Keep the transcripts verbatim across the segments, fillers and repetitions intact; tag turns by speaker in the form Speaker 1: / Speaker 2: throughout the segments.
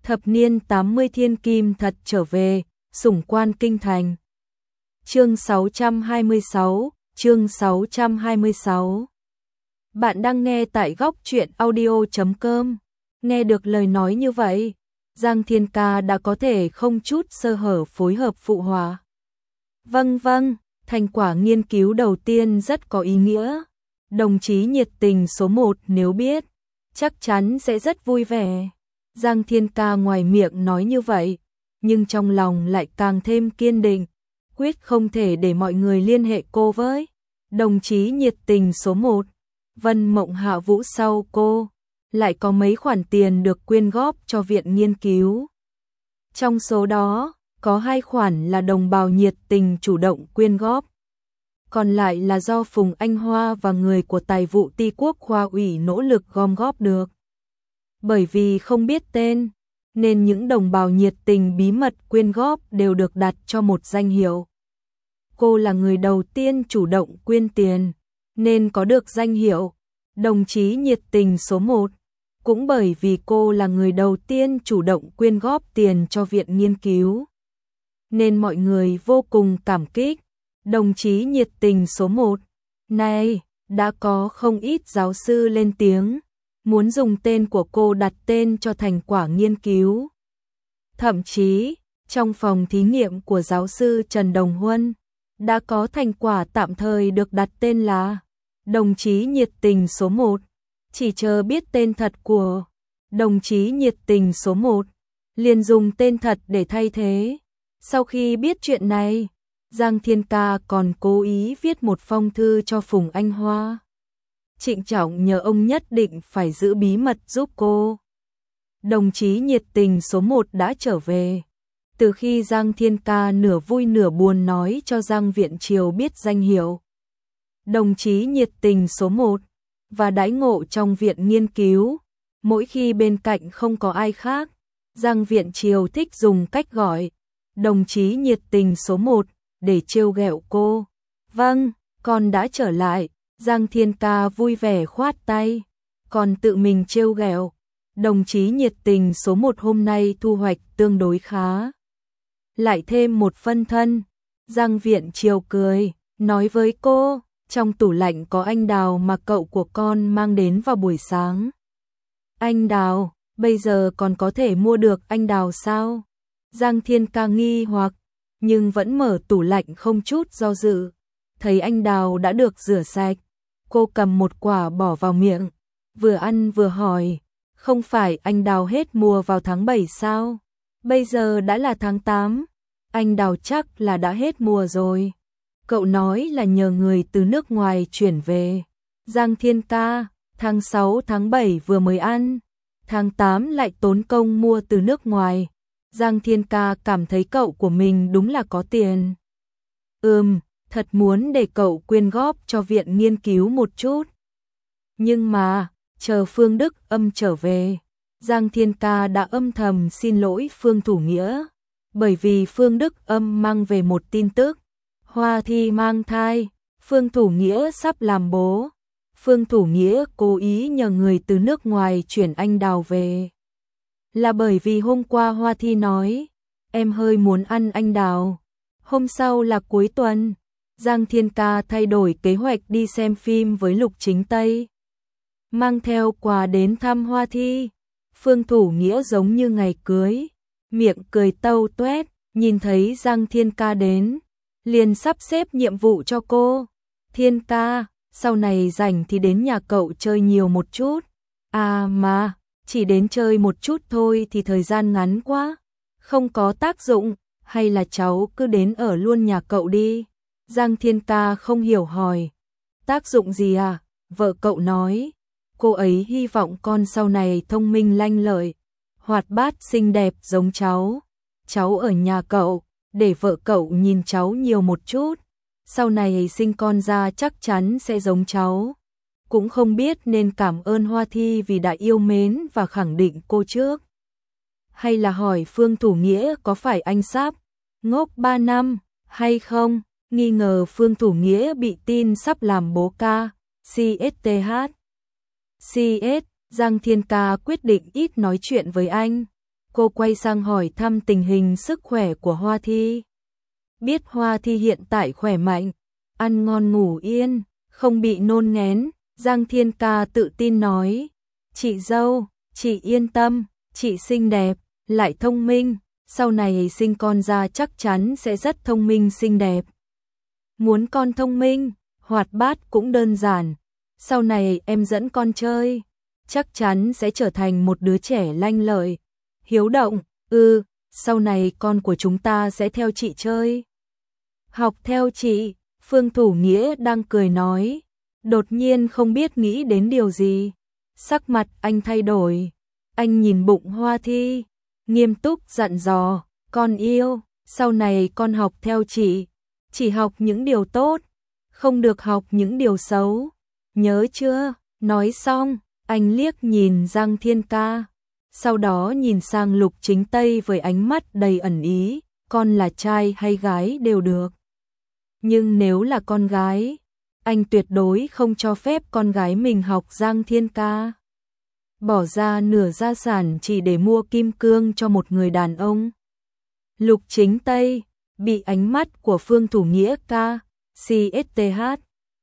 Speaker 1: Thập niên tám mươi thiên kim thật trở về, sủng quan kinh thành. Chương sáu trăm hai mươi sáu, chương sáu trăm hai mươi sáu. Bạn đang nghe tại góc truyện audio chấm com. Nghe được lời nói như vậy, Giang Thiên Ca đã có thể không chút sơ hở phối hợp phụ họa. Vâng vâng, thành quả nghiên cứu đầu tiên rất có ý nghĩa. Đồng chí nhiệt tình số một nếu biết, chắc chắn sẽ rất vui vẻ. Giang Thiên Ca ngoài miệng nói như vậy, nhưng trong lòng lại càng thêm kiên định, quyết không thể để mọi người liên hệ cô với đồng chí nhiệt tình số một. Vân Mộng Hạ Vũ sau cô, lại có mấy khoản tiền được quyên góp cho viện nghiên cứu. Trong số đó, có hai khoản là đồng bào nhiệt tình chủ động quyên góp. Còn lại là do Phùng Anh Hoa và người của Tài vụ Ti Quốc Khoa ủy nỗ lực gom góp được. Bởi vì không biết tên, nên những đồng bào nhiệt tình bí mật quyên góp đều được đặt cho một danh hiệu. Cô là người đầu tiên chủ động quyên tiền, nên có được danh hiệu đồng chí nhiệt tình số một. Cũng bởi vì cô là người đầu tiên chủ động quyên góp tiền cho viện nghiên cứu, nên mọi người vô cùng cảm kích. Đồng chí nhiệt tình số một. Này, đã có không ít giáo sư lên tiếng, muốn dùng tên của cô đặt tên cho thành quả nghiên cứu. Thậm chí, trong phòng thí nghiệm của giáo sư Trần Đồng Huân, đã có thành quả tạm thời được đặt tên là đồng chí nhiệt tình số một. Chỉ chờ biết tên thật của đồng chí nhiệt tình số một, liền dùng tên thật để thay thế. Sau khi biết chuyện này, Giang Thiên Ca còn cố ý viết một phong thư cho Phùng Anh Hoa, trịnh trọng nhờ ông nhất định phải giữ bí mật giúp cô. Đồng chí nhiệt tình số một đã trở về. Từ khi Giang Thiên Ca nửa vui nửa buồn nói cho Giang Viện Triều biết danh hiệu đồng chí nhiệt tình số một và đãi ngộ trong viện nghiên cứu, mỗi khi bên cạnh không có ai khác, Giang Viện Triều thích dùng cách gọi đồng chí nhiệt tình số một để trêu ghẹo cô. Vâng, con đã trở lại. Giang Thiên Ca vui vẻ khoát tay, còn tự mình trêu ghẹo. Đồng chí nhiệt tình số một hôm nay thu hoạch tương đối khá, lại thêm một phân thân. Giang Viện Triều cười, nói với cô, trong tủ lạnh có anh đào mà cậu của con mang đến vào buổi sáng. Anh đào, bây giờ còn có thể mua được anh đào sao? Giang Thiên Ca nghi hoặc, nhưng vẫn mở tủ lạnh không chút do dự. Thấy anh đào đã được rửa sạch, cô cầm một quả bỏ vào miệng, vừa ăn vừa hỏi, không phải anh đào hết mùa vào tháng bảy sao? Bây giờ đã là tháng tám, anh đào chắc là đã hết mùa rồi. Cậu nói là nhờ người từ nước ngoài chuyển về. Giang Thiên Ca, tháng sáu tháng bảy vừa mới ăn, tháng tám lại tốn công mua từ nước ngoài. Giang Thiên Ca cảm thấy cậu của mình đúng là có tiền. Ừm, thật muốn để cậu quyên góp cho viện nghiên cứu một chút. Nhưng mà, chờ Phương Đức Âm trở về, Giang Thiên Ca đã âm thầm xin lỗi Phương Thủ Nghĩa, bởi vì Phương Đức Âm mang về một tin tức, Hoa Thi mang thai, Phương Thủ Nghĩa sắp làm bố. Phương Thủ Nghĩa cố ý nhờ người từ nước ngoài chuyển anh đào về, là bởi vì hôm qua Hoa Thi nói, em hơi muốn ăn anh đào. Hôm sau là cuối tuần, Giang Thiên Ca thay đổi kế hoạch đi xem phim với Lục Chính Tây, mang theo quà đến thăm Hoa Thi. Phương Thủ Nghĩa giống như ngày cưới, miệng cười tâu tuét, nhìn thấy Giang Thiên Ca đến, liền sắp xếp nhiệm vụ cho cô. Thiên Ca, sau này rảnh thì đến nhà cậu chơi nhiều một chút. À mà, chỉ đến chơi một chút thôi thì thời gian ngắn quá, không có tác dụng, hay là cháu cứ đến ở luôn nhà cậu đi. Giang Thiên Ca không hiểu hỏi, tác dụng gì à? Vợ cậu nói, cô ấy hy vọng con sau này thông minh lanh lợi, hoạt bát xinh đẹp giống cháu. Cháu ở nhà cậu, để vợ cậu nhìn cháu nhiều một chút, sau này sinh con ra chắc chắn sẽ giống cháu. Cũng không biết nên cảm ơn Hoa Thi vì đã yêu mến và khẳng định cô trước, hay là hỏi Phương Thủ Nghĩa có phải anh sắp ngốc ba năm hay không. Nghi ngờ Phương Thủ Nghĩa bị tin sắp làm bố ca, xê ét tê hát. xê ét, Giang Thiên Ca quyết định ít nói chuyện với anh. Cô quay sang hỏi thăm tình hình sức khỏe của Hoa Thi. Biết Hoa Thi hiện tại khỏe mạnh, ăn ngon ngủ yên, không bị nôn ngén, Giang Thiên Ca tự tin nói, chị dâu, chị yên tâm, chị xinh đẹp, lại thông minh, sau này sinh con ra chắc chắn sẽ rất thông minh xinh đẹp. Muốn con thông minh, hoạt bát cũng đơn giản, sau này em dẫn con chơi, chắc chắn sẽ trở thành một đứa trẻ lanh lợi, hiếu động, ừ, sau này con của chúng ta sẽ theo chị chơi. Học theo chị, Phương Thủ Nghĩa đang cười nói, đột nhiên không biết nghĩ đến điều gì. Sắc mặt anh thay đổi, anh nhìn bụng Hoa Thi, nghiêm túc dặn dò, con yêu, sau này con học theo chị, chỉ học những điều tốt, không được học những điều xấu, nhớ chưa? Nói xong, anh liếc nhìn Giang Thiên Ca, sau đó nhìn sang Lục Chính Tây với ánh mắt đầy ẩn ý, con là trai hay gái đều được. Nhưng nếu là con gái, anh tuyệt đối không cho phép con gái mình học Giang Thiên Ca. Bỏ ra nửa gia sản chỉ để mua kim cương cho một người đàn ông. Lục Chính Tây bị ánh mắt của Phương Thủ Nghĩa ca, xê ét tê hát.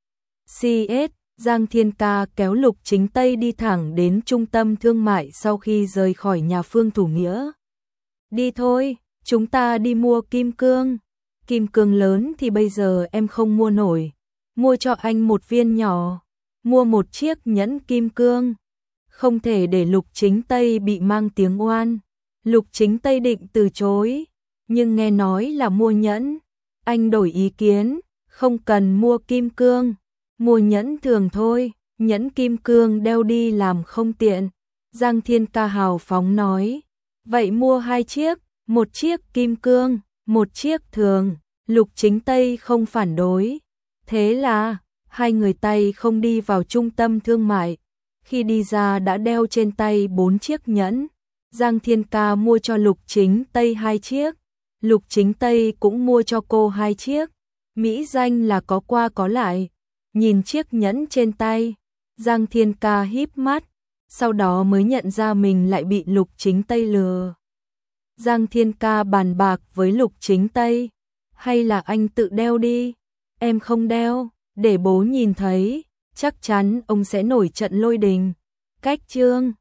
Speaker 1: xê ét, Giang Thiên Ca kéo Lục Chính Tây đi thẳng đến trung tâm thương mại sau khi rời khỏi nhà Phương Thủ Nghĩa. Đi thôi, chúng ta đi mua kim cương. Kim cương lớn thì bây giờ em không mua nổi. Mua cho anh một viên nhỏ. Mua một chiếc nhẫn kim cương. Không thể để Lục Chính Tây bị mang tiếng oan. Lục Chính Tây định từ chối, nhưng nghe nói là mua nhẫn. Anh đổi ý kiến, không cần mua kim cương. Mua nhẫn thường thôi, nhẫn kim cương đeo đi làm không tiện. Giang Thiên Ca hào phóng nói, vậy mua hai chiếc, một chiếc kim cương, một chiếc thường. Lục Chính Tây không phản đối. Thế là, hai người Tây không đi vào trung tâm thương mại. Khi đi ra đã đeo trên tay bốn chiếc nhẫn. Giang Thiên Ca mua cho Lục Chính Tây hai chiếc. Lục Chính Tây cũng mua cho cô hai chiếc. Mỹ danh là có qua có lại. Nhìn chiếc nhẫn trên tay, Giang Thiên Ca híp mắt, sau đó mới nhận ra mình lại bị Lục Chính Tây lừa. Giang Thiên Ca bàn bạc với Lục Chính Tây, hay là anh tự đeo đi, em không đeo, để bố nhìn thấy, chắc chắn ông sẽ nổi trận lôi đình. Cách chương